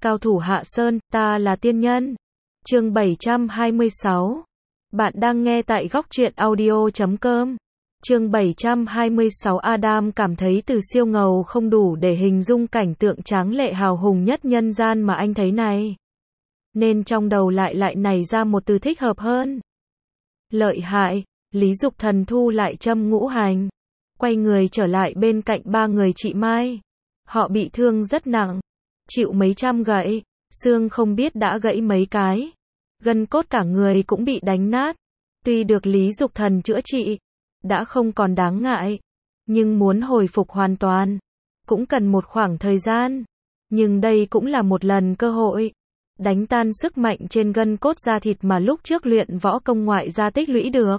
Cao thủ hạ sơn, ta là tiên nhân. Chương 726. Bạn đang nghe tại góc truyện audio.com. Chương 726. Adam cảm thấy từ siêu ngầu không đủ để hình dung cảnh tượng tráng lệ hào hùng nhất nhân gian mà anh thấy này. Nên trong đầu lại nảy ra một từ thích hợp hơn. Lợi hại. Lý Dục Thần thu lại châm ngũ hành, quay người trở lại bên cạnh ba người chị Mai. Họ bị thương rất nặng, chịu mấy trăm gậy, xương không biết đã gãy mấy cái, gân cốt cả người cũng bị đánh nát. Tuy được Lý Dục Thần chữa trị, đã không còn đáng ngại, nhưng muốn hồi phục hoàn toàn, cũng cần một khoảng thời gian. Nhưng đây cũng là một lần cơ hội, đánh tan sức mạnh trên gân cốt da thịt mà lúc trước luyện võ công ngoại gia tích lũy được.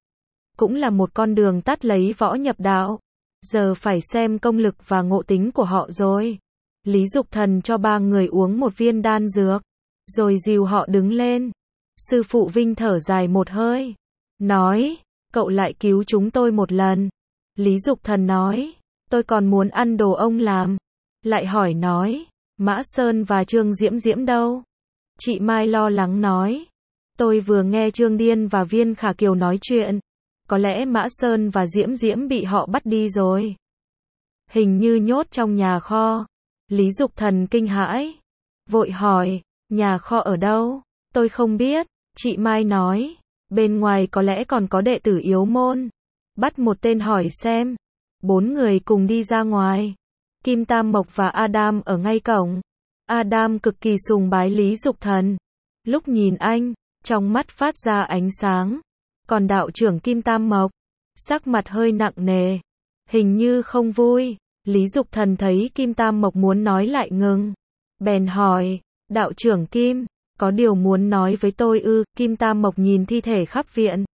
Cũng là một con đường tắt lấy võ nhập đạo. Giờ phải xem công lực và ngộ tính của họ rồi. Lý Dục Thần cho ba người uống một viên đan dược, rồi dìu họ đứng lên. Sư phụ Vinh thở dài một hơi, nói, cậu lại cứu chúng tôi một lần. Lý Dục Thần nói, tôi còn muốn ăn đồ ông làm. Lại hỏi nói, Mã Sơn và Trương Diễm Diễm đâu? Chị Mai lo lắng nói, tôi vừa nghe Trương Điên và Viên Khả Kiều nói chuyện. Có lẽ Mã Sơn và Diễm Diễm bị họ bắt đi rồi. Hình như nhốt trong nhà kho. Lý Dục Thần kinh hãi, vội hỏi, nhà kho ở đâu? Tôi không biết. Chị Mai nói, bên ngoài có lẽ còn có đệ tử yếu môn. Bắt một tên hỏi xem. 4 người cùng đi ra ngoài. Kim Tam Mộc và Adam ở ngay cổng. Adam cực kỳ sùng bái Lý Dục Thần. Lúc nhìn anh, trong mắt phát ra ánh sáng. Còn đạo trưởng Kim Tam Mộc, sắc mặt hơi nặng nề, hình như không vui. Lý Dục Thần thấy Kim Tam Mộc muốn nói lại ngừng, bèn hỏi, đạo trưởng Kim, có điều muốn nói với tôi ư? Kim Tam Mộc nhìn thi thể khắp viện,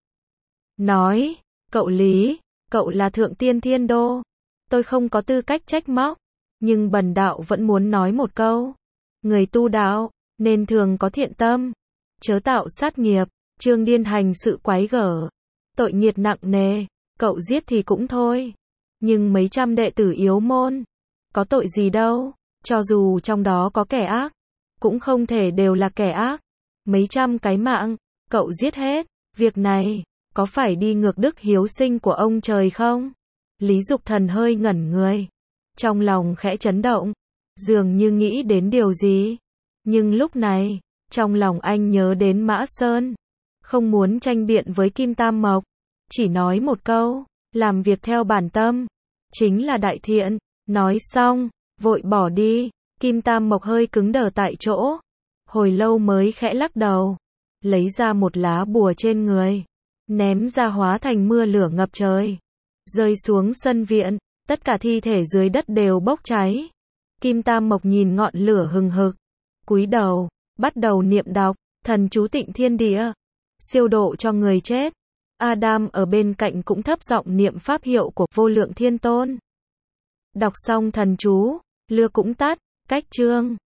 nói, cậu Lý, cậu là thượng tiên Thiên Đô, tôi không có tư cách trách móc, nhưng bần đạo vẫn muốn nói một câu. Người tu đạo, nên thường có thiện tâm, chớ tạo sát nghiệp. Trương Điên hành sự quái gở, tội nghiệt nặng nề, cậu giết thì cũng thôi. Nhưng mấy trăm đệ tử yếu môn, có tội gì đâu, cho dù trong đó có kẻ ác, cũng không thể đều là kẻ ác. Mấy trăm cái mạng, cậu giết hết, việc này, có phải đi ngược đức hiếu sinh của ông trời không? Lý Dục Thần hơi ngẩn người, trong lòng khẽ chấn động, dường như nghĩ đến điều gì. Nhưng lúc này, trong lòng anh nhớ đến Mã Sơn. Không muốn tranh biện với Kim Tam Mộc, chỉ nói một câu, làm việc theo bản tâm, chính là đại thiện. Nói xong, vội bỏ đi. Kim Tam Mộc hơi cứng đờ tại chỗ, hồi lâu mới khẽ lắc đầu, lấy ra một lá bùa trên người, ném ra hóa thành mưa lửa ngập trời, rơi xuống sân viện, tất cả thi thể dưới đất đều bốc cháy. Kim Tam Mộc nhìn ngọn lửa hừng hực, cúi đầu, bắt đầu niệm đọc, thần chú tịnh thiên địa, siêu độ cho người chết. Adam ở bên cạnh cũng thấp giọng niệm pháp hiệu của Vô Lượng Thiên Tôn. Đọc xong thần chú, lửa cũng tắt, cách chương.